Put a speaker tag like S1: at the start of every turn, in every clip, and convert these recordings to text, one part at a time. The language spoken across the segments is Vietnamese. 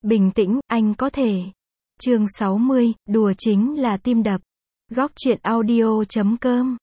S1: Bình tĩnh, anh có thể. Chương 60, đùa chính là tim đập. Góc truyện audio.com.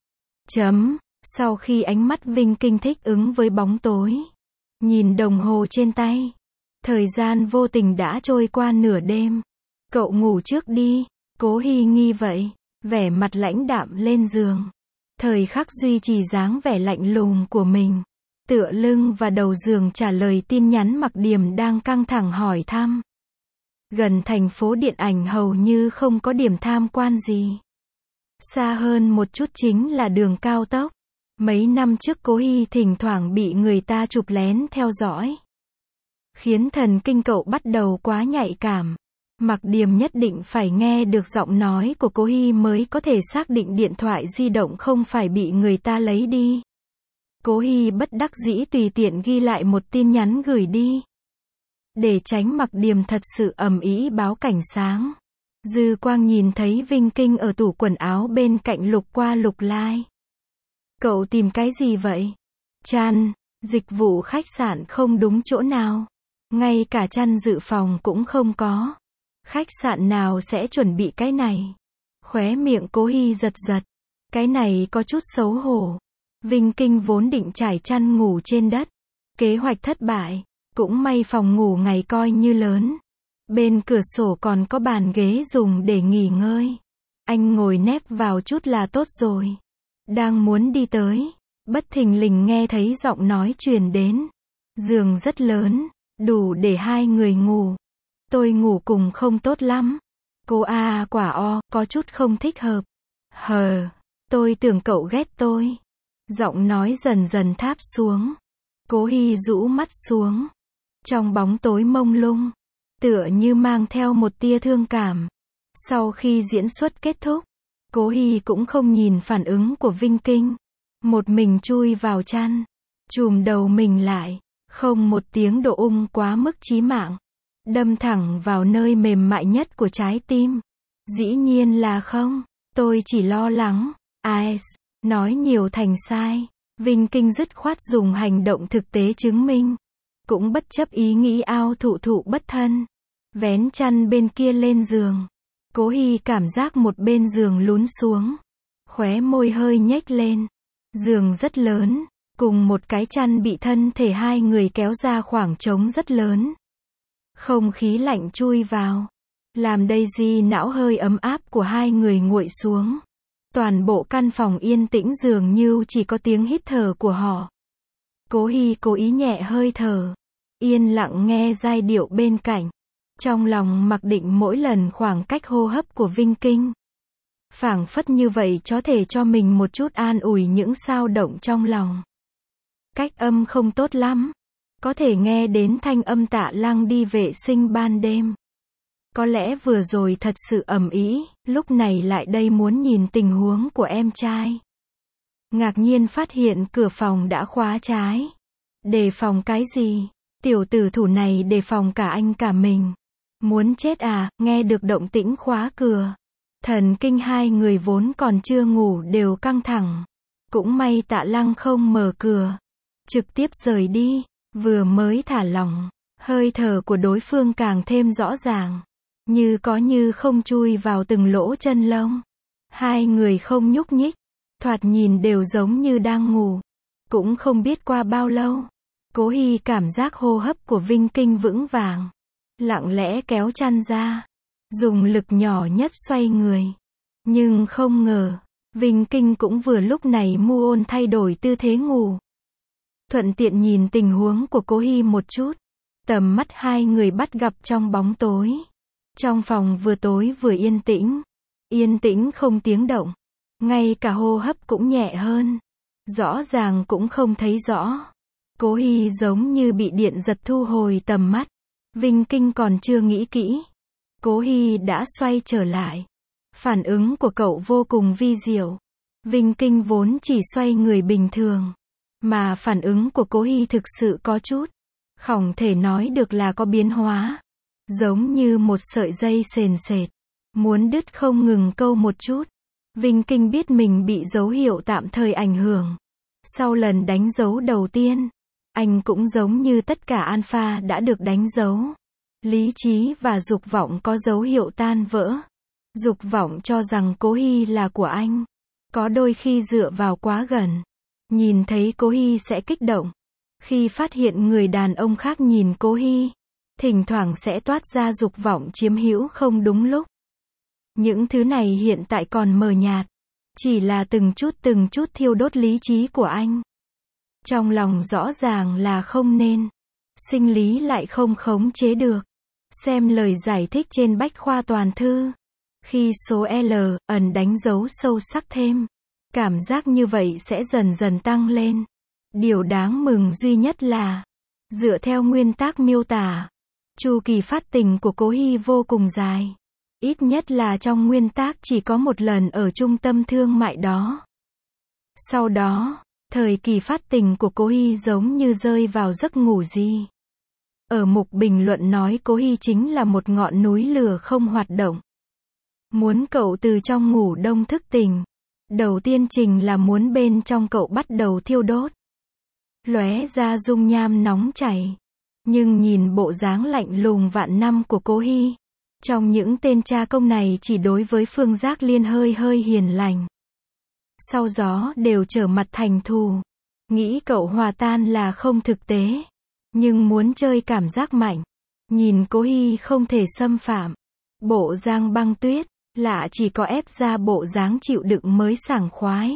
S1: Sau khi ánh mắt Vinh Kinh thích ứng với bóng tối, nhìn đồng hồ trên tay, thời gian vô tình đã trôi qua nửa đêm. Cậu ngủ trước đi, Cố Hy nghi vậy, vẻ mặt lãnh đạm lên giường. Thời khắc duy trì dáng vẻ lạnh lùng của mình, tựa lưng và đầu giường trả lời tin nhắn Mặc Điềm đang căng thẳng hỏi thăm. Gần thành phố điện ảnh hầu như không có điểm tham quan gì. Xa hơn một chút chính là đường cao tốc. Mấy năm trước Cố Hy thỉnh thoảng bị người ta chụp lén theo dõi, khiến thần kinh cậu bắt đầu quá nhạy cảm. Mặc Điềm nhất định phải nghe được giọng nói của Cố Hy mới có thể xác định điện thoại di động không phải bị người ta lấy đi. Cố Hy bất đắc dĩ tùy tiện ghi lại một tin nhắn gửi đi, để tránh Mặc Điềm thật sự ầm ĩ báo cảnh sáng. Dư quang nhìn thấy Vinh Kinh ở tủ quần áo bên cạnh lục qua lục lai. Cậu tìm cái gì vậy? Chăn, dịch vụ khách sạn không đúng chỗ nào. Ngay cả chăn dự phòng cũng không có. Khách sạn nào sẽ chuẩn bị cái này? Khóe miệng Cố Hy giật giật. Cái này có chút xấu hổ. Vinh Kinh vốn định trải chăn ngủ trên đất. Kế hoạch thất bại. Cũng may phòng ngủ ngày coi như lớn. Bên cửa sổ còn có bàn ghế dùng để nghỉ ngơi. Anh ngồi nép vào chút là tốt rồi. Đang muốn đi tới, bất thình lình nghe thấy giọng nói truyền đến. Giường rất lớn, đủ để hai người ngủ. Tôi ngủ cùng không tốt lắm. Cô quả có chút không thích hợp. Tôi tưởng cậu ghét tôi. Giọng nói dần dần tháp xuống. Cố Hy rũ mắt xuống. Trong bóng tối mông lung, tựa như mang theo một tia thương cảm. Sau khi diễn xuất kết thúc, Cố Hy cũng không nhìn phản ứng của Vinh Kinh. Một mình chui vào chăn, chùm đầu mình lại, không một tiếng độ quá mức chí mạng. Đâm thẳng vào nơi mềm mại nhất của trái tim. Dĩ nhiên là không, tôi chỉ lo lắng. Nói nhiều thành sai. Vinh Kinh dứt khoát dùng hành động thực tế chứng minh. Cũng bất chấp ý nghĩ ao thụ bất thân. Vén chăn bên kia lên giường. Cố Hy cảm giác một bên giường lún xuống. Khóe môi hơi nhếch lên. Giường rất lớn, cùng một cái chăn bị thân thể hai người kéo ra khoảng trống rất lớn. Không khí lạnh chui vào, làm Daisy não hơi ấm áp của hai người nguội xuống. Toàn bộ căn phòng yên tĩnh dường như chỉ có tiếng hít thở của họ. Cố Hy cố ý nhẹ hơi thở, yên lặng nghe giai điệu bên cạnh. Trong lòng mặc định mỗi lần khoảng cách hô hấp của Vinh Kinh. Phảng phất như vậy có thể cho mình một chút an ủi những xao động trong lòng. Cách âm không tốt lắm. Có thể nghe đến thanh âm Tạ Lăng đi vệ sinh ban đêm. Có lẽ vừa rồi thật sự ầm ĩ, lúc này lại đây muốn nhìn tình huống của em trai. Ngạc nhiên phát hiện cửa phòng đã khóa trái. Đề phòng cái gì? Tiểu tử thủ này đề phòng cả anh cả mình. Muốn chết nghe được động tĩnh khóa cửa. Thần kinh hai người vốn còn chưa ngủ đều căng thẳng. Cũng may Tạ Lăng không mở cửa. Trực tiếp rời đi. Vừa mới thả lỏng, hơi thở của đối phương càng thêm rõ ràng. Như có như không chui vào từng lỗ chân lông. Hai người không nhúc nhích. Thoạt nhìn đều giống như đang ngủ. Cũng không biết qua bao lâu. Cố Hy cảm giác hô hấp của Vinh Kinh vững vàng. Lặng lẽ kéo chăn ra. Dùng lực nhỏ nhất xoay người. Nhưng không ngờ, Vinh Kinh cũng vừa lúc này muôn thay đổi tư thế ngủ. Thuận tiện nhìn tình huống của Cố Hy một chút. Tầm mắt hai người bắt gặp trong bóng tối. Trong phòng vừa tối vừa yên tĩnh. Yên tĩnh không tiếng động. Ngay cả hô hấp cũng nhẹ hơn. Rõ ràng cũng không thấy rõ. Cố Hy giống như bị điện giật thu hồi tầm mắt. Vinh Kinh còn chưa nghĩ kỹ. Cố Hy đã xoay trở lại. Phản ứng của cậu vô cùng vi diệu. Vinh Kinh vốn chỉ xoay người bình thường. Mà phản ứng của Cố Hy thực sự có chút. Không thể nói được là có biến hóa. Giống như một sợi dây sền sệt. Muốn đứt không ngừng câu một chút. Vinh Kinh biết mình bị dấu hiệu tạm thời ảnh hưởng. Sau lần đánh dấu đầu tiên, anh cũng giống như tất cả alpha đã được đánh dấu. Lý trí và dục vọng có dấu hiệu tan vỡ. Dục vọng cho rằng Cố Hy là của anh. Có đôi khi dựa vào quá gần. Nhìn thấy Cố Hy sẽ kích động. Khi phát hiện người đàn ông khác nhìn Cố Hy, thỉnh thoảng sẽ toát ra dục vọng chiếm hữu không đúng lúc. Những thứ này hiện tại còn mờ nhạt. Chỉ là từng chút thiêu đốt lý trí của anh. Trong lòng rõ ràng là không nên. Sinh lý lại không khống chế được. Xem lời giải thích trên bách khoa toàn thư. Khi số L ẩn đánh dấu sâu sắc thêm, cảm giác như vậy sẽ dần dần tăng lên. Điều đáng mừng duy nhất là, dựa theo nguyên tắc miêu tả, chu kỳ phát tình của Cố Hy vô cùng dài. Ít nhất là trong nguyên tắc chỉ có một lần ở trung tâm thương mại đó. Sau đó, thời kỳ phát tình của Cố Hy giống như rơi vào giấc ngủ gì. Ở mục bình luận nói Cố Hy chính là một ngọn núi lửa không hoạt động. Muốn cậu từ trong ngủ đông thức tỉnh. Đầu tiên trình là muốn bên trong cậu bắt đầu thiêu đốt. Lóe ra dung nham nóng chảy. Nhưng nhìn bộ dáng lạnh lùng vạn năm của Cố Hy. Trong những tên cha công này chỉ đối với Phương Giác Liên hơi hiền lành. Sau gió đều trở mặt thành thù. Nghĩ cậu hòa tan là không thực tế. Nhưng muốn chơi cảm giác mạnh. Nhìn Cố Hy không thể xâm phạm. Bộ dáng băng tuyết. Lạ chỉ có ép ra bộ dáng chịu đựng mới sảng khoái.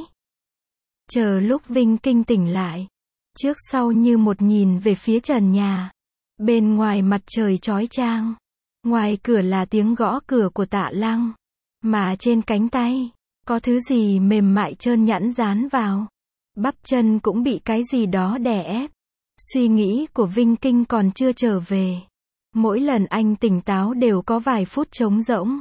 S1: Chờ lúc Vinh Kinh tỉnh lại. Trước sau như một nhìn về phía trần nhà. Bên ngoài mặt trời chói chang. Ngoài cửa là tiếng gõ cửa của Tạ Lăng. Mà trên cánh tay, có thứ gì mềm mại trơn nhẵn dán vào. Bắp chân cũng bị cái gì đó đè ép. Suy nghĩ của Vinh Kinh còn chưa trở về. Mỗi lần anh tỉnh táo đều có vài phút trống rỗng.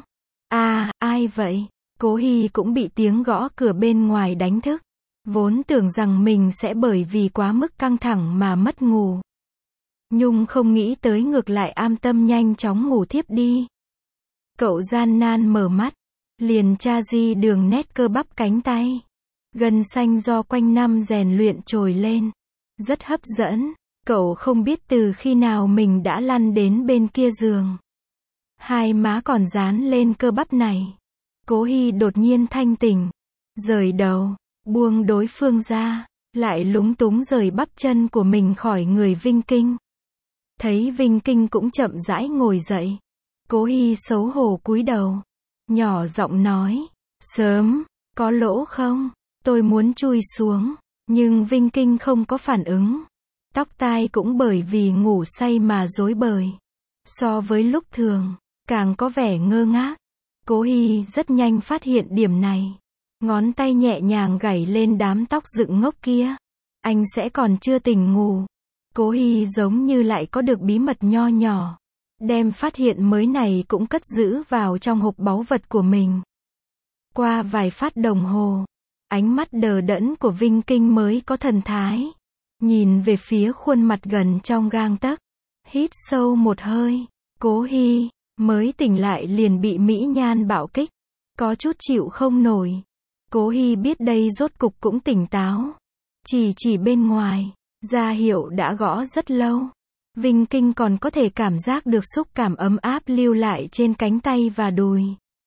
S1: Ai vậy? Cố Hy cũng bị tiếng gõ cửa bên ngoài đánh thức. Vốn tưởng rằng mình sẽ bởi vì quá mức căng thẳng mà mất ngủ. Nhung không nghĩ tới ngược lại am tâm nhanh chóng ngủ thiếp đi. Cậu gian nan mở mắt. Liền tra di đường nét cơ bắp cánh tay. Gân xanh do quanh năm rèn luyện trồi lên. Rất hấp dẫn. Cậu không biết từ khi nào mình đã lăn đến bên kia giường. Hai má còn dán lên cơ bắp này. Cố Hy đột nhiên thanh tỉnh. Rời đầu, buông đối phương ra, lại lúng túng rời bắp chân của mình khỏi người Vinh Kinh. Thấy Vinh Kinh cũng chậm rãi ngồi dậy. Cố Hy xấu hổ cúi đầu. Nhỏ giọng nói. Sớm, có lỗ không? Tôi muốn chui xuống. Nhưng Vinh Kinh không có phản ứng. Tóc tai cũng bởi vì ngủ say mà rối bời. So với lúc thường, càng có vẻ ngơ ngác. Cố Hy rất nhanh phát hiện điểm này. Ngón tay nhẹ nhàng gảy lên đám tóc dựng ngốc kia. Anh sẽ còn chưa tỉnh ngủ. Cố Hy giống như lại có được bí mật nho nhỏ. Đem phát hiện mới này cũng cất giữ vào trong hộp báu vật của mình. Qua vài phát đồng hồ, ánh mắt đờ đẫn của Vinh Kinh mới có thần thái. Nhìn về phía khuôn mặt gần trong gang tấc. Hít sâu một hơi. Cố Hy mới tỉnh lại liền bị mỹ nhan bạo kích. Có chút chịu không nổi. Cố Hy biết đây rốt cục cũng tỉnh táo. Chỉ bên ngoài, ra hiệu đã gõ rất lâu. Vinh Kinh còn có thể cảm giác được xúc cảm ấm áp lưu lại trên cánh tay và đùi.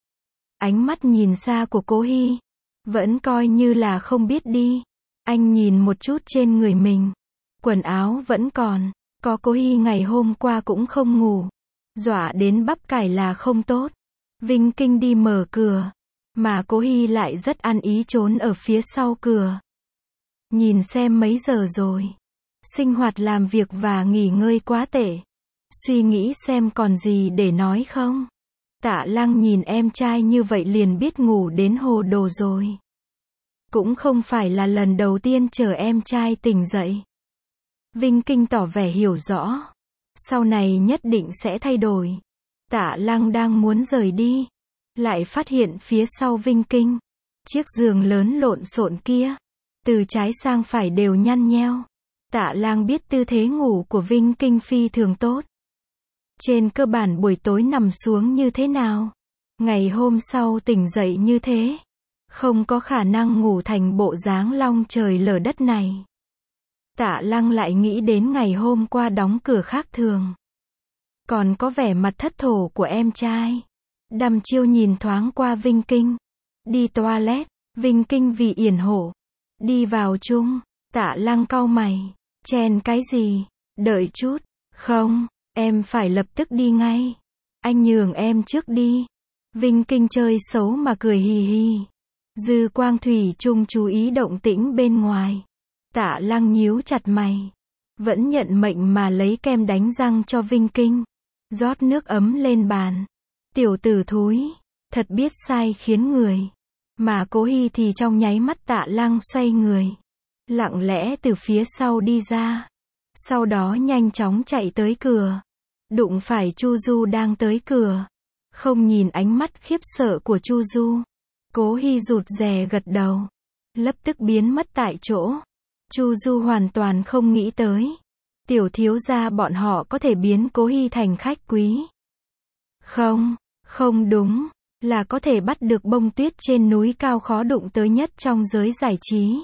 S1: Ánh mắt nhìn xa của Cố Hy vẫn coi như là không biết đi. Anh nhìn một chút trên người mình. Quần áo vẫn còn. Có Cố Hy ngày hôm qua cũng không ngủ. Dọa đến bắp cải là không tốt. Vinh Kinh đi mở cửa. Mà Cố Hy lại rất ăn ý trốn ở phía sau cửa. Nhìn xem mấy giờ rồi. Sinh hoạt làm việc và nghỉ ngơi quá tệ. Suy nghĩ xem còn gì để nói không. Tạ Lăng nhìn em trai như vậy liền biết ngủ đến hồ đồ rồi. Cũng không phải là lần đầu tiên chờ em trai tỉnh dậy. Vinh Kinh tỏ vẻ hiểu rõ. Sau này nhất định sẽ thay đổi. Tạ Lăng đang muốn rời đi. Lại phát hiện phía sau Vinh Kinh. Chiếc giường lớn lộn xộn kia. Từ trái sang phải đều nhăn nheo. Tạ Lang biết tư thế ngủ của Vinh Kinh phi thường tốt. Trên cơ bản buổi tối nằm xuống như thế nào? Ngày hôm sau tỉnh dậy như thế. Không có khả năng ngủ thành bộ dáng long trời lở đất này. Tạ Lăng lại nghĩ đến ngày hôm qua đóng cửa khác thường. Còn có vẻ mặt thất thổ của em trai. Đăm chiêu nhìn thoáng qua Vinh Kinh. Đi toilet, Vinh Kinh vì yển hộ. Đi vào chung, Tạ Lăng cau mày. Chen cái gì? Đợi chút. Không, em phải lập tức đi ngay. Anh nhường em trước đi. Vinh Kinh chơi xấu mà cười hì hì. Dư Quang thủy chung chú ý động tĩnh bên ngoài. Tạ Lăng nhíu chặt mày. Vẫn nhận mệnh mà lấy kem đánh răng cho Vinh Kinh. Rót nước ấm lên bàn. Tiểu tử thúi, thật biết sai khiến người. Mà Cố Hi thì trong nháy mắt Tạ Lăng xoay người. Lặng lẽ từ phía sau đi ra. Sau đó nhanh chóng chạy tới cửa. Đụng phải Chu Du đang tới cửa. Không nhìn ánh mắt khiếp sợ của Chu Du. Cố Hi rụt rè gật đầu. Lập tức biến mất tại chỗ. Chu Du hoàn toàn không nghĩ tới. Tiểu thiếu gia bọn họ có thể biến Cố Hi thành khách quý. Không đúng. Là có thể bắt được bông tuyết trên núi cao khó đụng tới nhất trong giới giải trí.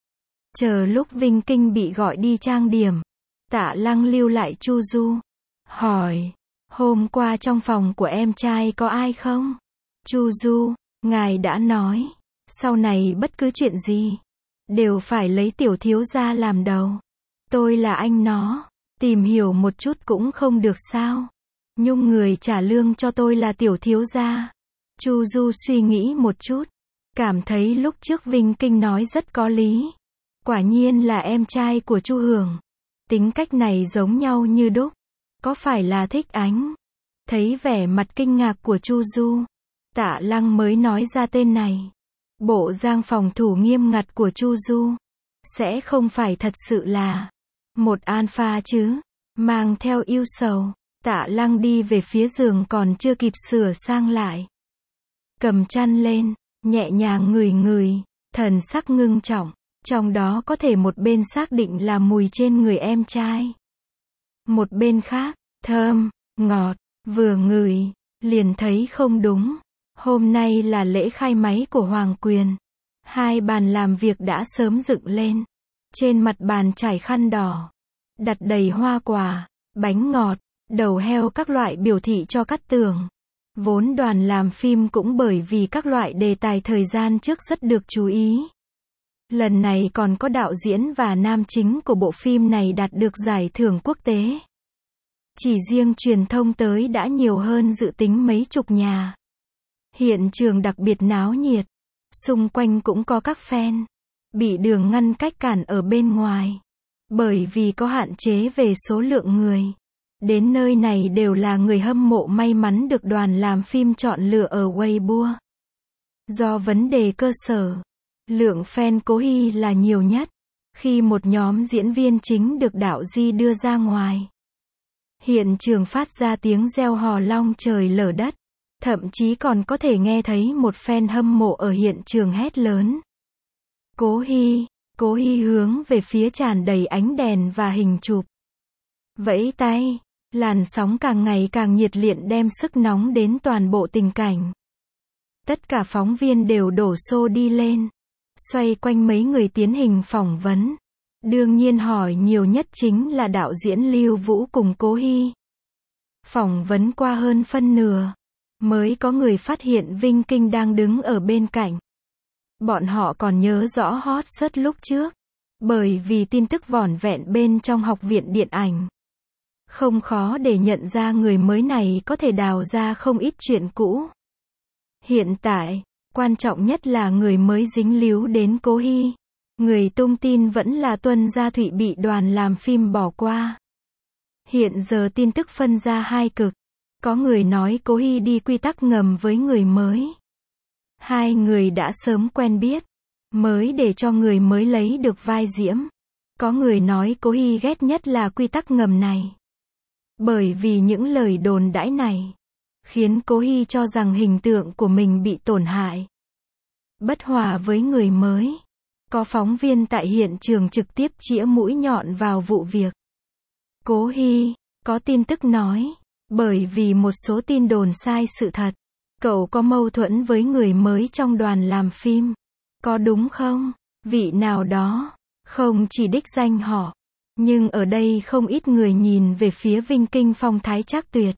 S1: Chờ lúc Vinh Kinh bị gọi đi trang điểm. Tạ Lăng lưu lại Chu Du. Hỏi. Hôm qua trong phòng của em trai có ai không? Chu Du. Ngài đã nói. Sau này bất cứ chuyện gì. Đều phải lấy tiểu thiếu gia làm đầu. Tôi là anh nó. Tìm hiểu một chút cũng không được sao? Nhung người trả lương cho tôi là tiểu thiếu gia. Chu Du suy nghĩ một chút. Cảm thấy lúc trước Vinh Kinh nói rất có lý. Quả nhiên là em trai của Chu Hưởng. Tính cách này giống nhau như đúc. Có phải là thích ánh? Thấy vẻ mặt kinh ngạc của Chu Du. Tạ Lăng mới nói ra tên này. Bộ dạng phòng thủ nghiêm ngặt của Chu Du. Sẽ không phải thật sự là một alpha chứ. Mang theo yêu sầu. Tạ Lăng đi về phía giường còn chưa kịp sửa sang lại. Cầm chăn lên, nhẹ nhàng ngửi, thần sắc ngưng trọng. Trong đó có thể một bên xác định là mùi trên người em trai. Một bên khác, thơm, ngọt, vừa ngửi, liền thấy không đúng. Hôm nay là lễ khai máy của Hoàng Quyền. 2 bàn làm việc đã sớm dựng lên. Trên mặt bàn trải khăn đỏ. Đặt đầy hoa quả, bánh ngọt, đầu heo các loại biểu thị cho Cát Tường. Vốn đoàn làm phim cũng bởi vì các loại đề tài thời gian trước rất được chú ý. Lần này còn có đạo diễn và nam chính của bộ phim này đạt được giải thưởng quốc tế. Chỉ riêng truyền thông tới đã nhiều hơn dự tính mấy chục nhà. Hiện trường đặc biệt náo nhiệt. Xung quanh cũng có các fan. Bị đường ngăn cách cản ở bên ngoài. Bởi vì có hạn chế về số lượng người. Đến nơi này đều là người hâm mộ may mắn được đoàn làm phim chọn lựa ở Weibo. Do vấn đề cơ sở, lượng fan Cố Hi là nhiều nhất. Khi một nhóm diễn viên chính được đạo di đưa ra ngoài. Hiện trường phát ra tiếng reo hò long trời lở đất. Thậm chí còn có thể nghe thấy một fan hâm mộ ở hiện trường hét lớn. Cố Hi hướng về phía tràn đầy ánh đèn và hình chụp. Vẫy tay, làn sóng càng ngày càng nhiệt liệt đem sức nóng đến toàn bộ tình cảnh. Tất cả phóng viên đều đổ xô đi lên. Xoay quanh mấy người tiến hành phỏng vấn. Đương nhiên hỏi nhiều nhất chính là đạo diễn Lưu Vũ cùng Cố Hi. Phỏng vấn qua hơn phân nửa. Mới có người phát hiện Vinh Kinh đang đứng ở bên cạnh. Bọn họ còn nhớ rõ hot search lúc trước. Bởi vì tin tức vỏn vẹn bên trong học viện điện ảnh. Không khó để nhận ra người mới này có thể đào ra không ít chuyện cũ. Hiện tại, quan trọng nhất là người mới dính líu đến Cố Hi. Người tung tin vẫn là Tuân Gia Thụy bị đoàn làm phim bỏ qua. Hiện giờ tin tức phân ra hai cực. Có người nói Cố Hi đi quy tắc ngầm với người mới. 2 người đã sớm quen biết. Mới để cho người mới lấy được vai diễm. Có người nói Cố Hi ghét nhất là quy tắc ngầm này. Bởi vì những lời đồn đãi này. Khiến Cố Hi cho rằng hình tượng của mình bị tổn hại. Bất hòa với người mới. Có phóng viên tại hiện trường trực tiếp chĩa mũi nhọn vào vụ việc. Cố Hi, có tin tức nói. Bởi vì một số tin đồn sai sự thật. Cậu có mâu thuẫn với người mới trong đoàn làm phim. Có đúng không? Vị nào đó. Không chỉ đích danh họ. Nhưng ở đây không ít người nhìn về phía Vinh Kinh phong thái trác tuyệt.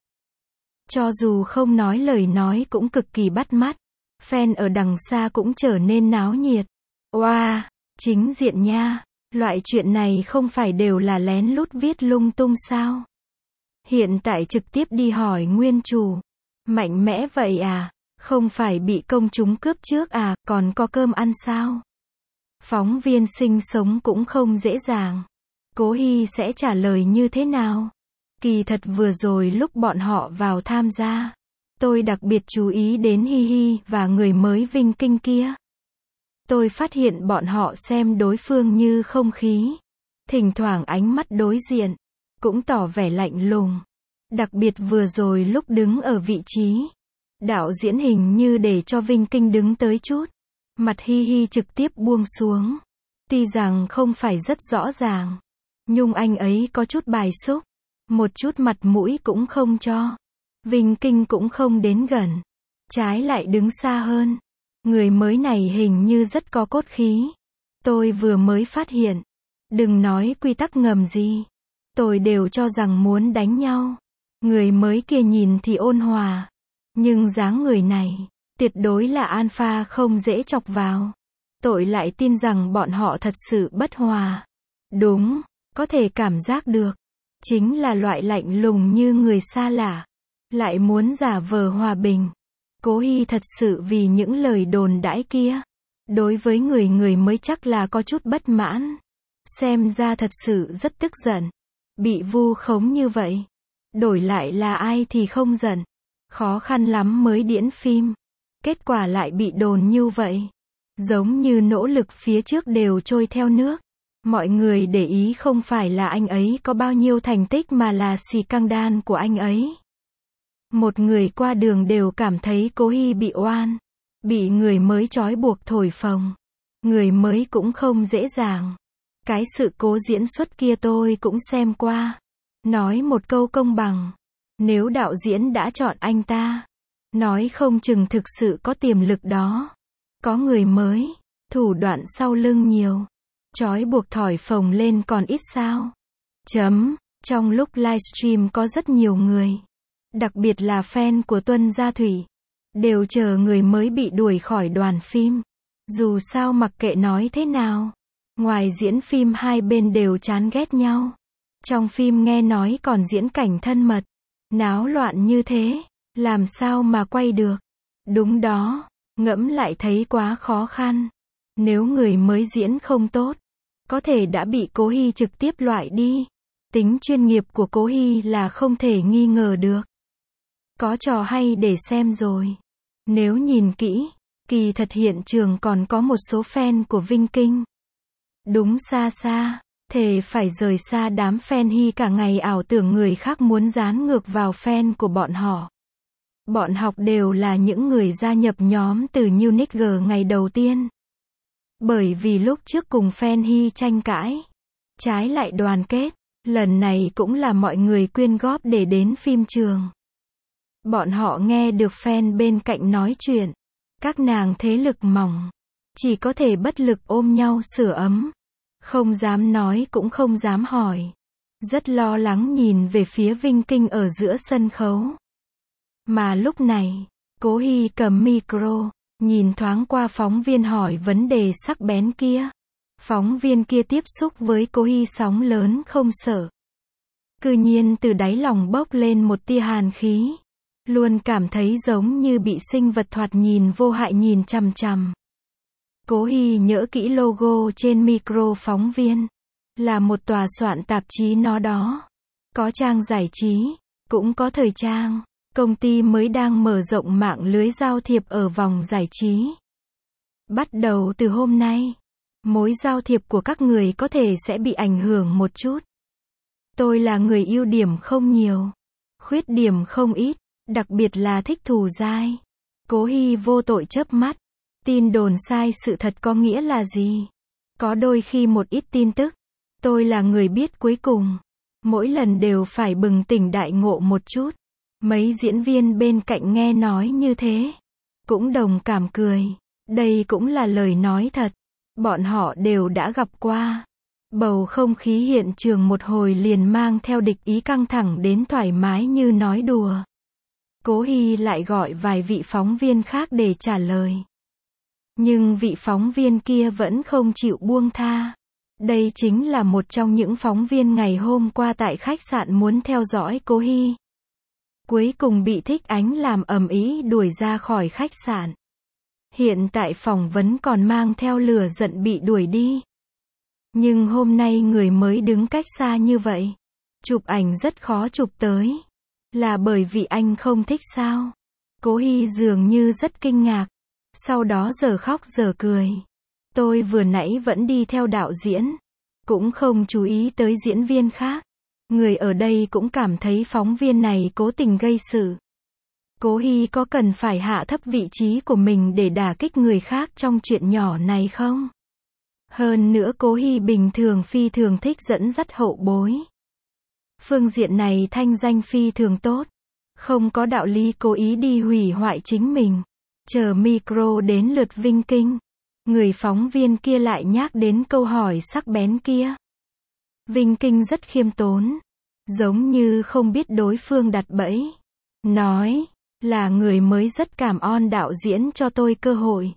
S1: Cho dù không nói lời nói cũng cực kỳ bắt mắt. Fan ở đằng xa cũng trở nên náo nhiệt. Oa, chính diện nha. Loại chuyện này không phải đều là lén lút viết lung tung sao? Hiện tại trực tiếp đi hỏi nguyên chủ. Mạnh mẽ vậy à? Không phải bị công chúng cướp trước à, còn có cơm ăn sao? Phóng viên sinh sống cũng không dễ dàng. Cố Hy sẽ trả lời như thế nào? Kỳ thật vừa rồi lúc bọn họ vào tham gia, tôi đặc biệt chú ý đến Hi Hi và người mới Vinh Kinh kia. Tôi phát hiện bọn họ xem đối phương như không khí. Thỉnh thoảng ánh mắt đối diện cũng tỏ vẻ lạnh lùng. Đặc biệt vừa rồi lúc đứng ở vị trí, đạo diễn hình như để cho Vinh Kinh đứng tới chút. Mặt Hi Hi trực tiếp buông xuống. Tuy rằng không phải rất rõ ràng, nhưng anh ấy có chút bài xúc. Một chút mặt mũi cũng không cho. Vinh Kinh cũng không đến gần. Trái lại đứng xa hơn. Người mới này hình như rất có cốt khí. Tôi vừa mới phát hiện. Đừng nói quy tắc ngầm gì. Tôi đều cho rằng muốn đánh nhau. Người mới kia nhìn thì ôn hòa. Nhưng dáng người này, tuyệt đối là alpha không dễ chọc vào. Tôi lại tin rằng bọn họ thật sự bất hòa. Đúng, có thể cảm giác được. Chính là loại lạnh lùng như người xa lạ. Lại muốn giả vờ hòa bình. Cố Hy thật sự vì những lời đồn đãi kia. Đối với người mới chắc là có chút bất mãn. Xem ra thật sự rất tức giận. Bị vu khống như vậy. Đổi lại là ai thì không giận. Khó khăn lắm mới diễn phim. Kết quả lại bị đồn như vậy. Giống như nỗ lực phía trước đều trôi theo nước. Mọi người để ý không phải là anh ấy có bao nhiêu thành tích mà là scandal của anh ấy. Một người qua đường đều cảm thấy Cố Hy bị oan. Bị người mới trói buộc thổi phồng. Người mới cũng không dễ dàng. Cái sự cố diễn xuất kia tôi cũng xem qua. Nói một câu công bằng. Nếu đạo diễn đã chọn anh ta, nói không chừng thực sự có tiềm lực đó. Có người mới, thủ đoạn sau lưng nhiều. Trói buộc thổi phồng lên còn ít sao. Trong lúc livestream có rất nhiều người. Đặc biệt là fan của Tuân Gia Thủy. Đều chờ người mới bị đuổi khỏi đoàn phim. Dù sao mặc kệ nói thế nào. Ngoài diễn phim hai bên đều chán ghét nhau. Trong phim nghe nói còn diễn cảnh thân mật. Náo loạn như thế. Làm sao mà quay được. Đúng đó. Ngẫm lại thấy quá khó khăn. Nếu người mới diễn không tốt, có thể đã bị Cố Hy trực tiếp loại đi. Tính chuyên nghiệp của Cố Hy là không thể nghi ngờ được. Có trò hay để xem rồi. Nếu nhìn kỹ, kỳ thật hiện trường còn có một số fan của Vinh Kinh. Đúng xa xa, thề phải rời xa đám fan Hy cả ngày ảo tưởng người khác muốn dán ngược vào fan của bọn họ. Bọn học đều là những người gia nhập nhóm từ New Nigger ngày đầu tiên. Bởi vì lúc trước cùng fan Hy tranh cãi, trái lại đoàn kết, lần này cũng là mọi người quyên góp để đến phim trường. Bọn họ nghe được fan bên cạnh nói chuyện, các nàng thế lực mỏng, chỉ có thể bất lực ôm nhau sưởi ấm, không dám nói cũng không dám hỏi, rất lo lắng nhìn về phía Vinh Kinh ở giữa sân khấu. Mà lúc này, Cố Hy cầm micro, nhìn thoáng qua phóng viên hỏi vấn đề sắc bén kia. Phóng viên kia tiếp xúc với Cố Hy sóng lớn không sợ. Cư nhiên từ đáy lòng bốc lên một tia hàn khí. Luôn cảm thấy giống như bị sinh vật thoạt nhìn vô hại nhìn chằm chằm. Cố Hy nhớ kỹ logo trên micro phóng viên. Là một tòa soạn tạp chí nó đó. Có trang giải trí, cũng có thời trang. Công ty mới đang mở rộng mạng lưới giao thiệp ở vòng giải trí. Bắt đầu từ hôm nay, mối giao thiệp của các người có thể sẽ bị ảnh hưởng một chút. Tôi là người ưu điểm không nhiều, khuyết điểm không ít, đặc biệt là thích thù dai. Cố Hy vô tội chớp mắt. Tin đồn sai sự thật có nghĩa là gì? Có đôi khi một ít tin tức, tôi là người biết cuối cùng. Mỗi lần đều phải bừng tỉnh đại ngộ một chút. Mấy diễn viên bên cạnh nghe nói như thế, cũng đồng cảm cười. Đây cũng là lời nói thật. Bọn họ đều đã gặp qua. Bầu không khí hiện trường một hồi liền mang theo địch ý căng thẳng đến thoải mái như nói đùa. Cố Hy lại gọi vài vị phóng viên khác để trả lời. Nhưng vị phóng viên kia vẫn không chịu buông tha. Đây chính là một trong những phóng viên ngày hôm qua tại khách sạn muốn theo dõi Cố Hy. Cuối cùng bị Thích Ánh làm ầm ĩ đuổi ra khỏi khách sạn. Hiện tại phỏng vấn còn mang theo lửa giận bị đuổi đi. Nhưng hôm nay người mới đứng cách xa như vậy. Chụp ảnh rất khó chụp tới. Là bởi vì anh không thích sao? Cố Hy dường như rất kinh ngạc. Sau đó giờ khóc giờ cười. Tôi vừa nãy vẫn đi theo đạo diễn. Cũng không chú ý tới diễn viên khác. Người ở đây cũng cảm thấy phóng viên này cố tình gây sự. Cố Hy có cần phải hạ thấp vị trí của mình để đả kích người khác trong chuyện nhỏ này không? Hơn nữa Cố Hy bình thường phi thường thích dẫn dắt hậu bối. Phương diện này thanh danh phi thường tốt. Không có đạo lý cố ý đi hủy hoại chính mình. Chờ micro đến lượt Vinh Kinh. Người phóng viên kia lại nhắc đến câu hỏi sắc bén kia. Vinh Kinh rất khiêm tốn. Giống như không biết đối phương đặt bẫy. Nói, là người mới rất cảm ơn đạo diễn cho tôi cơ hội.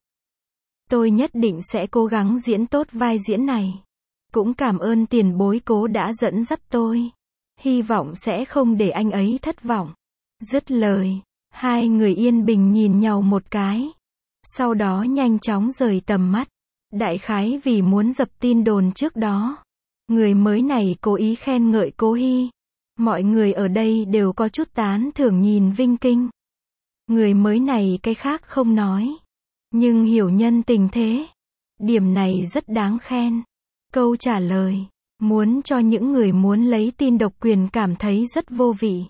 S1: Tôi nhất định sẽ cố gắng diễn tốt vai diễn này. Cũng cảm ơn tiền bối Cố đã dẫn dắt tôi. Hy vọng sẽ không để anh ấy thất vọng. Dứt lời, hai người yên bình nhìn nhau một cái. Sau đó nhanh chóng rời tầm mắt. Đại khái vì muốn dập tin đồn trước đó. Người mới này cố ý khen ngợi Cố Hy. Mọi người ở đây đều có chút tán thưởng nhìn Vinh Kinh. Người mới này cái khác không nói. Nhưng hiểu nhân tình thế. Điểm này rất đáng khen. Câu trả lời. Muốn cho những người muốn lấy tin độc quyền cảm thấy rất vô vị.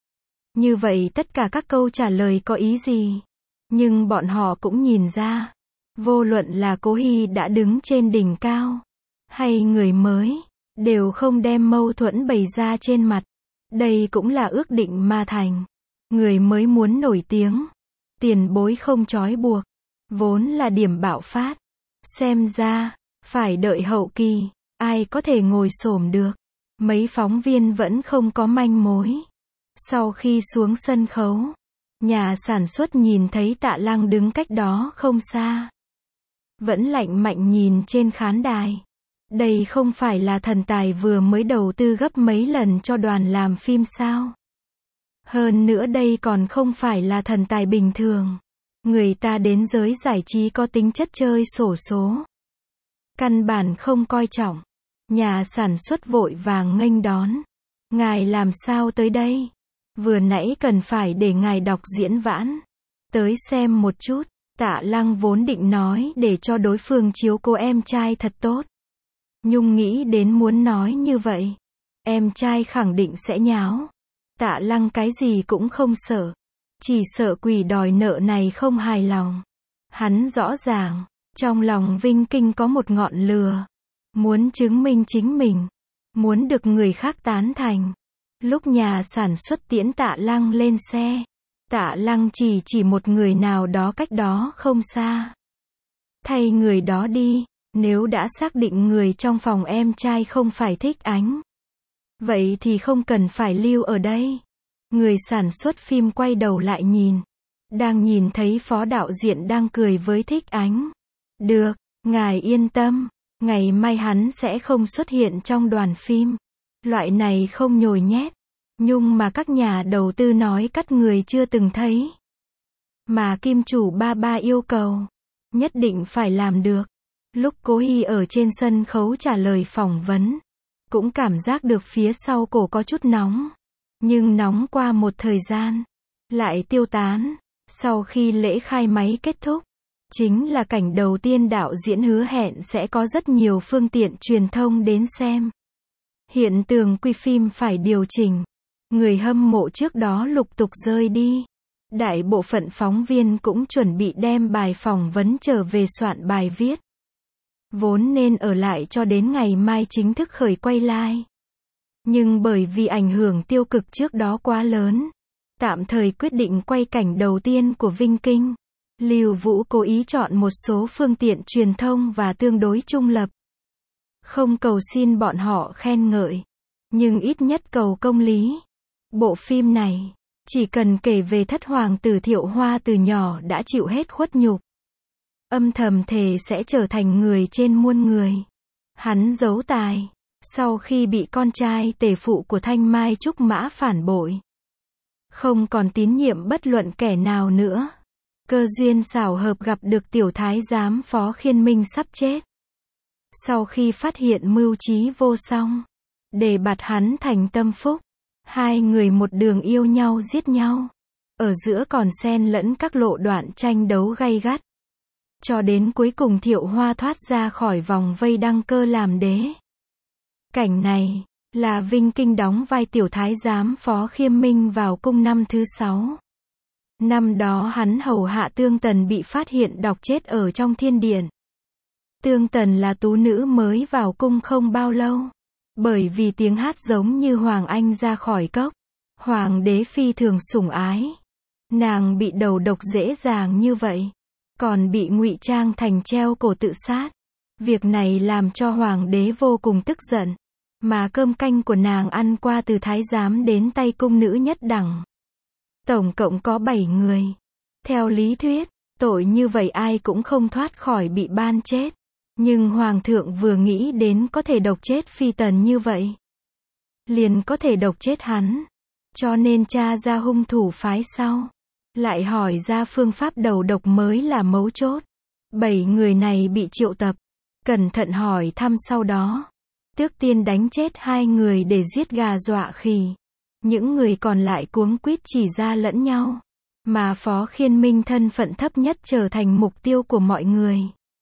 S1: Như vậy tất cả các câu trả lời có ý gì? Nhưng bọn họ cũng nhìn ra. Vô luận là Cố Hy đã đứng trên đỉnh cao. Hay người mới. Đều không đem mâu thuẫn bày ra trên mặt. Đây cũng là ước định mà thành. Người mới muốn nổi tiếng. Tiền bối không trói buộc. Vốn là điểm bạo phát. Xem ra, phải đợi hậu kỳ. Ai có thể ngồi xổm được. Mấy phóng viên vẫn không có manh mối. Sau khi xuống sân khấu, nhà sản xuất nhìn thấy Tạ Lăng đứng cách đó không xa. Vẫn lạnh mạnh nhìn trên khán đài. Đây không phải là thần tài vừa mới đầu tư gấp mấy lần cho đoàn làm phim sao? Hơn nữa đây còn không phải là thần tài bình thường. Người ta đến giới giải trí có tính chất chơi xổ số. Căn bản không coi trọng. Nhà sản xuất vội vàng nghênh đón. Ngài làm sao tới đây? Vừa nãy cần phải để ngài đọc diễn vãn. Tới xem một chút. Tạ Lăng vốn định nói để cho đối phương chiếu cố em trai thật tốt. Nhung nghĩ đến muốn nói như vậy. Em trai khẳng định sẽ nháo. Tạ Lăng cái gì cũng không sợ. Chỉ sợ quỷ đòi nợ này không hài lòng. Hắn rõ ràng. Trong lòng Vinh Kinh có một ngọn lửa. Muốn chứng minh chính mình. Muốn được người khác tán thành. Lúc nhà sản xuất tiễn Tạ Lăng lên xe. Tạ Lăng chỉ một người nào đó cách đó không xa. Thay người đó đi. Nếu đã xác định người trong phòng em trai không phải Thích Ánh. Vậy thì không cần phải lưu ở đây. Người sản xuất phim quay đầu lại nhìn. Đang nhìn thấy phó đạo diễn đang cười với Thích Ánh. Được, ngài yên tâm. Ngày mai hắn sẽ không xuất hiện trong đoàn phim. Loại này không nhồi nhét. Nhung mà các nhà đầu tư nói cắt người chưa từng thấy. Mà kim chủ ba yêu cầu. Nhất định phải làm được. Lúc Cố Hy ở trên sân khấu trả lời phỏng vấn. Cũng cảm giác được phía sau cổ có chút nóng. Nhưng nóng qua một thời gian. Lại tiêu tán. Sau khi lễ khai máy kết thúc. Chính là cảnh đầu tiên đạo diễn hứa hẹn sẽ có rất nhiều phương tiện truyền thông đến xem. Hiện tường quy phim phải điều chỉnh. Người hâm mộ trước đó lục tục rơi đi. Đại bộ phận phóng viên cũng chuẩn bị đem bài phỏng vấn trở về soạn bài viết. Vốn nên ở lại cho đến ngày mai chính thức khởi quay live. Nhưng bởi vì ảnh hưởng tiêu cực trước đó quá lớn. Tạm thời quyết định quay cảnh đầu tiên của Vinh Kinh. Lưu Vũ cố ý chọn một số phương tiện truyền thông và tương đối trung lập. Không cầu xin bọn họ khen ngợi, nhưng ít nhất cầu công lý. Bộ phim này, chỉ cần kể về thất hoàng tử Thiệu Hoa từ nhỏ đã chịu hết khuất nhục. Âm thầm thề sẽ trở thành người trên muôn người. Hắn giấu tài, sau khi bị con trai tể phụ của Thanh Mai Trúc Mã phản bội. Không còn tín nhiệm bất luận kẻ nào nữa. Cơ duyên xảo hợp gặp được tiểu thái giám Phó Khiên Minh sắp chết. Sau khi phát hiện mưu trí vô song, để bạt hắn thành tâm phúc, hai người một đường yêu nhau giết nhau. Ở giữa còn xen lẫn các lộ đoạn tranh đấu gay gắt. Cho đến cuối cùng Thiệu Hoa thoát ra khỏi vòng vây đăng cơ làm đế. Cảnh này, là Vinh Kinh đóng vai tiểu thái giám Phó Khiêm Minh vào cung năm thứ 6. Năm đó hắn hầu hạ Tương Tần bị phát hiện độc chết ở trong thiên điện. Tương Tần là tú nữ mới vào cung không bao lâu. Bởi vì tiếng hát giống như Hoàng Anh ra khỏi cốc. Hoàng đế phi thường sủng ái. Nàng bị đầu độc dễ dàng như vậy. Còn bị ngụy trang thành treo cổ tự sát. Việc này làm cho Hoàng đế vô cùng tức giận. Mà cơm canh của nàng ăn qua từ thái giám đến tay cung nữ nhất đẳng. Tổng cộng có 7 người. Theo lý thuyết, tội như vậy ai cũng không thoát khỏi bị ban chết. Nhưng Hoàng thượng vừa nghĩ đến có thể độc chết Phi Tần như vậy, liền có thể độc chết hắn. Cho nên tra ra hung thủ phái sau. Lại hỏi ra phương pháp đầu độc mới là mấu chốt. 7 người này bị triệu tập. Cẩn thận hỏi thăm sau đó. Trước tiên đánh chết 2 người để giết gà dọa khỉ. Những người còn lại cuống quýt chỉ ra lẫn nhau. Mà Phó Khiên Minh thân phận thấp nhất trở thành mục tiêu của mọi người.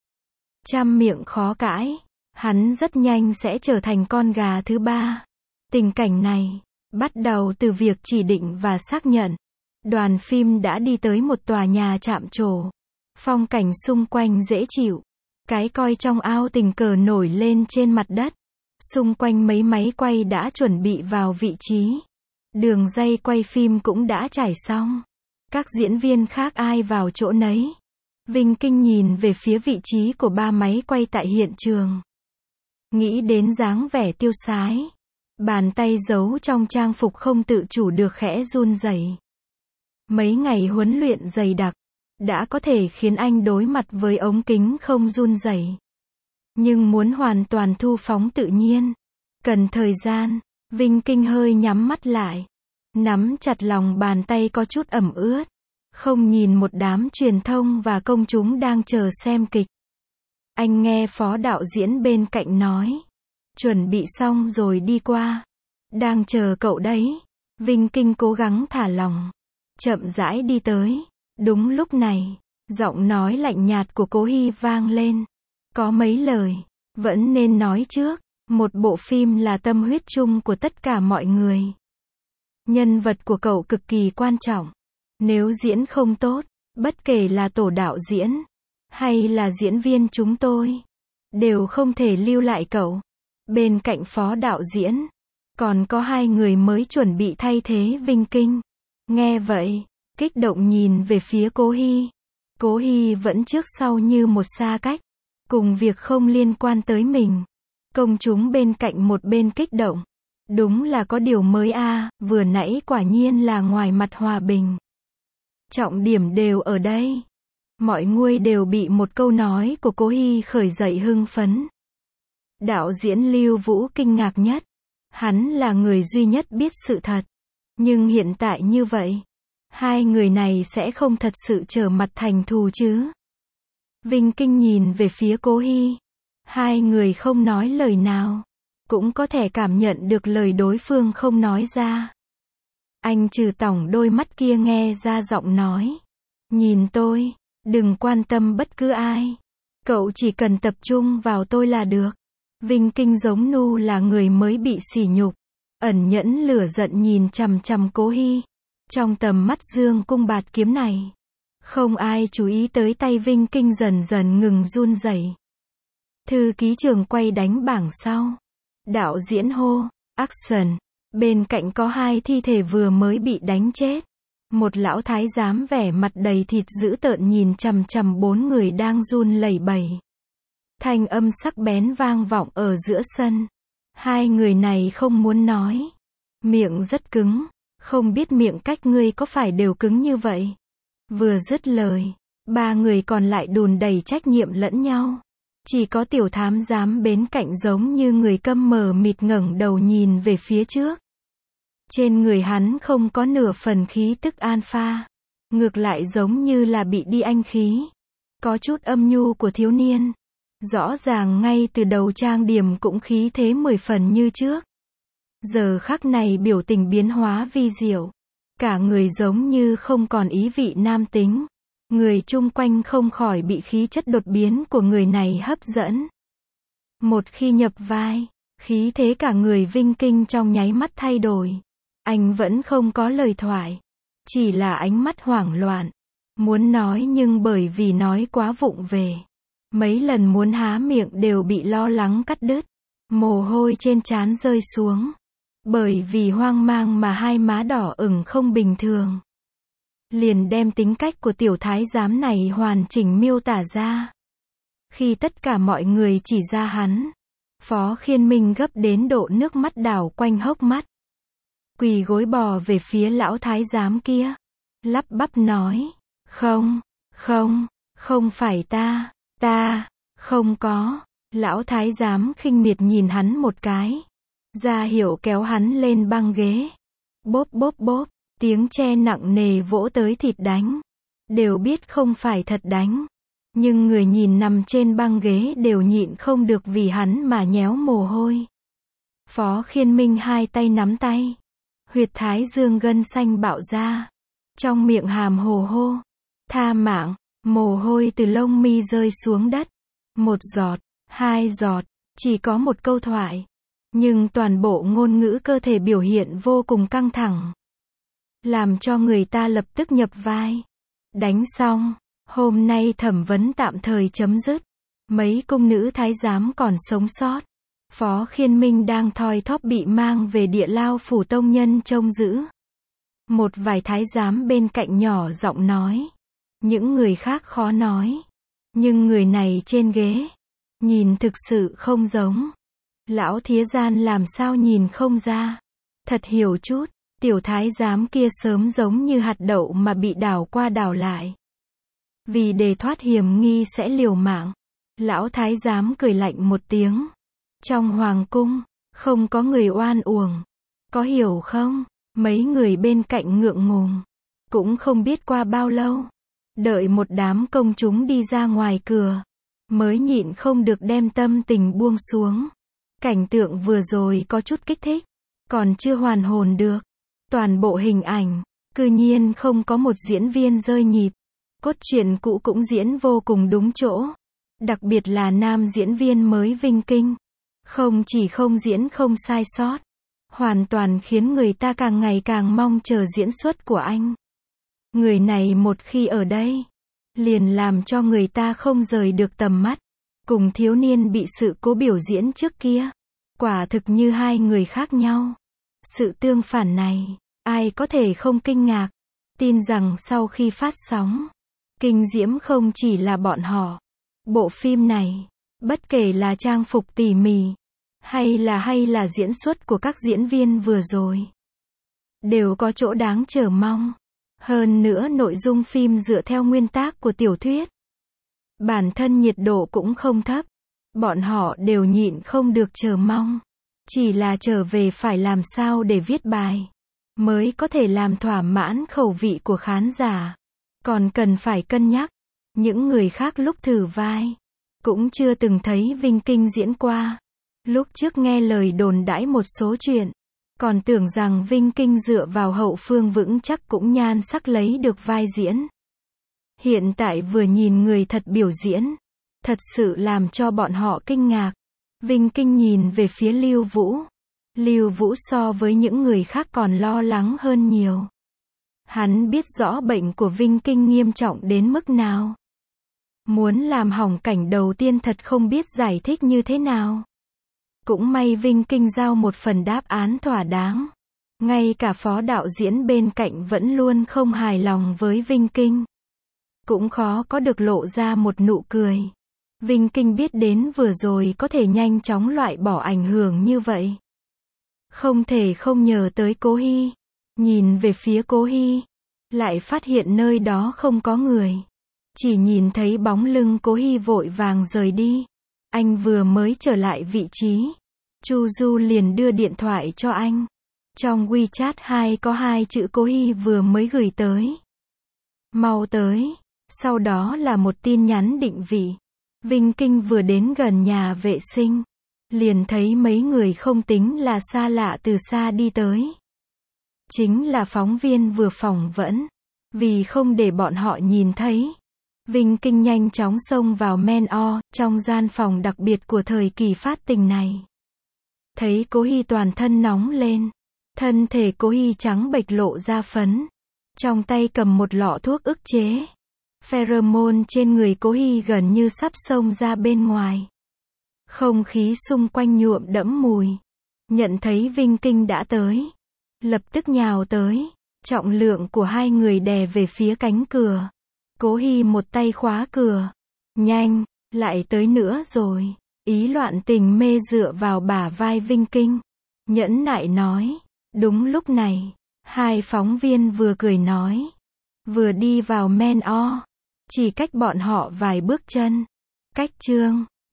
S1: Trăm miệng khó cãi. Hắn rất nhanh sẽ trở thành con gà thứ 3. Tình cảnh này, bắt đầu từ việc chỉ định và xác nhận. Đoàn phim đã đi tới một tòa nhà chạm trổ. Phong cảnh xung quanh dễ chịu. Cái coi trong ao tình cờ nổi lên trên mặt đất. Xung quanh mấy máy quay đã chuẩn bị vào vị trí. Đường dây quay phim cũng đã trải xong. Các diễn viên khác ai vào chỗ nấy. Vinh Kinh nhìn về phía vị trí của 3 máy quay tại hiện trường. Nghĩ đến dáng vẻ tiêu sái. Bàn tay giấu trong trang phục không tự chủ được khẽ run rẩy. Mấy ngày huấn luyện dày đặc, đã có thể khiến anh đối mặt với ống kính không run rẩy. Nhưng muốn hoàn toàn thu phóng tự nhiên, cần thời gian. Vinh Kinh hơi nhắm mắt lại. Nắm chặt lòng bàn tay có chút ẩm ướt. Không nhìn một đám truyền thông và công chúng đang chờ xem kịch. Anh nghe phó đạo diễn bên cạnh nói. Chuẩn bị xong rồi đi qua. Đang chờ cậu đấy. Vinh Kinh cố gắng thả lỏng. Chậm rãi đi tới. Đúng lúc này, giọng nói lạnh nhạt của Cố Hy vang lên. Có mấy lời, vẫn nên nói trước. Một bộ phim là tâm huyết chung của tất cả mọi người. Nhân vật của cậu cực kỳ quan trọng. Nếu diễn không tốt, bất kể là tổ đạo diễn, hay là diễn viên chúng tôi, đều không thể lưu lại cậu. Bên cạnh phó đạo diễn, còn có 2 người mới chuẩn bị thay thế Vinh Kinh. Nghe vậy, kích động nhìn về phía Cố Hy. Cố Hy vẫn trước sau như một xa cách, cùng việc không liên quan tới mình. Công chúng bên cạnh một bên kích động. Đúng là có điều mới a, vừa nãy quả nhiên là ngoài mặt hòa bình. Trọng điểm đều ở đây. Mọi người đều bị một câu nói của Cố Hy khởi dậy hưng phấn. Đạo diễn Lưu Vũ kinh ngạc nhất. Hắn là người duy nhất biết sự thật. Nhưng hiện tại như vậy, 2 người này sẽ không thật sự trở mặt thành thù chứ. Vinh Kinh nhìn về phía Cố Hy. 2 người không nói lời nào. Cũng có thể cảm nhận được lời đối phương không nói ra. Anh trừ tỏng đôi mắt kia nghe ra giọng nói. Nhìn tôi, đừng quan tâm bất cứ ai. Cậu chỉ cần tập trung vào tôi là được. Vinh Kinh giống nu là người mới bị sỉ nhục. Ẩn nhẫn lửa giận nhìn chằm chằm Cố Hy. Trong tầm mắt dương cung bạt kiếm này. Không ai chú ý tới tay Vinh Kinh dần dần ngừng run rẩy. Thư ký trường quay đánh bảng sau. Đạo diễn hô, action. Bên cạnh có 2 thi thể vừa mới bị đánh chết. Một lão thái giám vẻ mặt đầy thịt dữ tợn nhìn chằm chằm 4 người đang run lẩy bẩy. Thanh âm sắc bén vang vọng ở giữa sân. Hai người này không muốn nói. Miệng rất cứng. Không biết miệng cách ngươi có phải đều cứng như vậy. Vừa dứt lời, ba người còn lại đùn đẩy trách nhiệm lẫn nhau. Chỉ có tiểu thám giám bên cạnh giống như người câm mờ mịt ngẩng đầu nhìn về phía trước. Trên người hắn không có nửa phần khí tức alpha. Ngược lại giống như là bị đi anh khí. Có chút âm nhu của thiếu niên. Rõ ràng ngay từ đầu trang điểm cũng khí thế 10 phần như trước. Giờ khắc này biểu tình biến hóa vi diệu. Cả người giống như không còn ý vị nam tính. Người chung quanh không khỏi bị khí chất đột biến của người này hấp dẫn. Một khi nhập vai, khí thế cả người Vinh Kinh trong nháy mắt thay đổi. Anh vẫn không có lời thoại. Chỉ là ánh mắt hoảng loạn. Muốn nói nhưng bởi vì nói quá vụng về. Mấy lần muốn há miệng đều bị lo lắng cắt đứt. Mồ hôi trên trán rơi xuống. Bởi vì hoang mang mà hai má đỏ ửng không bình thường. Liền đem tính cách của tiểu thái giám này hoàn chỉnh miêu tả ra. Khi tất cả mọi người chỉ ra hắn, Phó Khiên Minh gấp đến độ nước mắt đảo quanh hốc mắt. Quỳ gối bò về phía lão thái giám kia. Lắp bắp nói, không phải ta, không có. Lão thái giám khinh miệt nhìn hắn một cái. Ra hiệu kéo hắn lên băng ghế. Bốp bốp bốp, tiếng tre nặng nề vỗ tới thịt đánh. Đều biết không phải thật đánh. Nhưng người nhìn nằm trên băng ghế đều nhịn không được vì hắn mà nhéo mồ hôi. Phó Khiên Minh hai tay nắm tay. Huyệt thái dương gân xanh bạo ra. Trong miệng hàm hồ hô. Tha mạng, mồ hôi từ lông mi rơi xuống đất. Một giọt, hai giọt, chỉ có một câu thoại. Nhưng toàn bộ ngôn ngữ cơ thể biểu hiện vô cùng căng thẳng. Làm cho người ta lập tức nhập vai. Đánh xong, hôm nay thẩm vấn tạm thời chấm dứt. Mấy cung nữ thái giám còn sống sót. Phó Khiên Minh đang thoi thóp bị mang về địa lao phủ tông nhân trông giữ. Một vài thái giám bên cạnh nhỏ giọng nói. Những người khác khó nói. Nhưng người này trên ghế, nhìn thực sự không giống. Lão Thía Gian làm sao nhìn không ra. Thật hiểu chút, tiểu thái giám kia sớm giống như hạt đậu mà bị đảo qua đảo lại. Vì để thoát hiểm nghi sẽ liều mạng. Lão thái giám cười lạnh một tiếng. Trong hoàng cung, không có người oan uổng. Có hiểu không? Mấy người bên cạnh ngượng ngùng. Cũng không biết qua bao lâu. Đợi một đám công chúng đi ra ngoài cửa. Mới nhịn không được đem tâm tình buông xuống. Cảnh tượng vừa rồi có chút kích thích. Còn chưa hoàn hồn được. Toàn bộ hình ảnh, cư nhiên không có một diễn viên rơi nhịp. Cốt truyện cũ cũng diễn vô cùng đúng chỗ. Đặc biệt là nam diễn viên mới Vinh Kinh. Không chỉ không diễn không sai sót. Hoàn toàn khiến người ta càng ngày càng mong chờ diễn xuất của anh. Người này một khi ở đây, liền làm cho người ta không rời được tầm mắt. Cùng thiếu niên bị sự cố biểu diễn trước kia. Quả thực như hai người khác nhau. Sự tương phản này, ai có thể không kinh ngạc. Tin rằng sau khi phát sóng, kinh diễm không chỉ là bọn họ. Bộ phim này, bất kể là trang phục tỉ mỉ, hay là diễn xuất của các diễn viên vừa rồi, đều có chỗ đáng chờ mong. Hơn nữa nội dung phim dựa theo nguyên tác của tiểu thuyết. Bản thân nhiệt độ cũng không thấp. Bọn họ đều nhịn không được chờ mong. Chỉ là trở về phải làm sao để viết bài, mới có thể làm thỏa mãn khẩu vị của khán giả. Còn cần phải cân nhắc. Những người khác lúc thử vai, cũng chưa từng thấy Vinh Kinh diễn qua. Lúc trước nghe lời đồn đãi một số chuyện, còn tưởng rằng Vinh Kinh dựa vào hậu phương vững chắc cũng nhan sắc lấy được vai diễn. Hiện tại vừa nhìn người thật biểu diễn, thật sự làm cho bọn họ kinh ngạc. Vinh Kinh nhìn về phía Lưu Vũ. Lưu Vũ so với những người khác còn lo lắng hơn nhiều. Hắn biết rõ bệnh của Vinh Kinh nghiêm trọng đến mức nào. Muốn làm hỏng cảnh đầu tiên thật không biết giải thích như thế nào. Cũng may Vinh Kinh giao một phần đáp án thỏa đáng. Ngay cả phó đạo diễn bên cạnh vẫn luôn không hài lòng với Vinh Kinh. Cũng khó có được lộ ra một nụ cười. Vinh Kinh biết đến vừa rồi có thể nhanh chóng loại bỏ ảnh hưởng như vậy. Không thể không nhớ tới Cố Hy. Nhìn về phía Cố Hy, lại phát hiện nơi đó không có người. Chỉ nhìn thấy bóng lưng Cố Hy vội vàng rời đi. Anh vừa mới trở lại vị trí, Chu Du liền đưa điện thoại cho anh. Trong WeChat 2 có 2 chữ Cố Hy vừa mới gửi tới. Mau tới. Sau đó là một tin nhắn định vị. Vinh Kinh vừa đến gần nhà vệ sinh, liền thấy mấy người không tính là xa lạ từ xa đi tới. Chính là phóng viên vừa phỏng vấn. Vì không để bọn họ nhìn thấy, Vinh Kinh nhanh chóng xông vào men-o, trong gian phòng đặc biệt của thời kỳ phát tình này. Thấy Cố Hy toàn thân nóng lên. Thân thể Cố Hy trắng bệch lộ ra phấn. Trong tay cầm một lọ thuốc ức chế. Pheromone trên người Cố Hy gần như sắp xông ra bên ngoài. Không khí xung quanh nhuộm đẫm mùi. Nhận thấy Vinh Kinh đã tới, lập tức nhào tới. Trọng lượng của hai người đè về phía cánh cửa. Cố Hy một tay khóa cửa. Nhanh, lại tới nữa rồi. Ý loạn tình mê dựa vào bả vai Vinh Kinh. Nhẫn nại nói. Đúng lúc này, hai phóng viên vừa cười nói, vừa đi vào men-o. Chỉ cách bọn họ vài bước chân. Cách Trương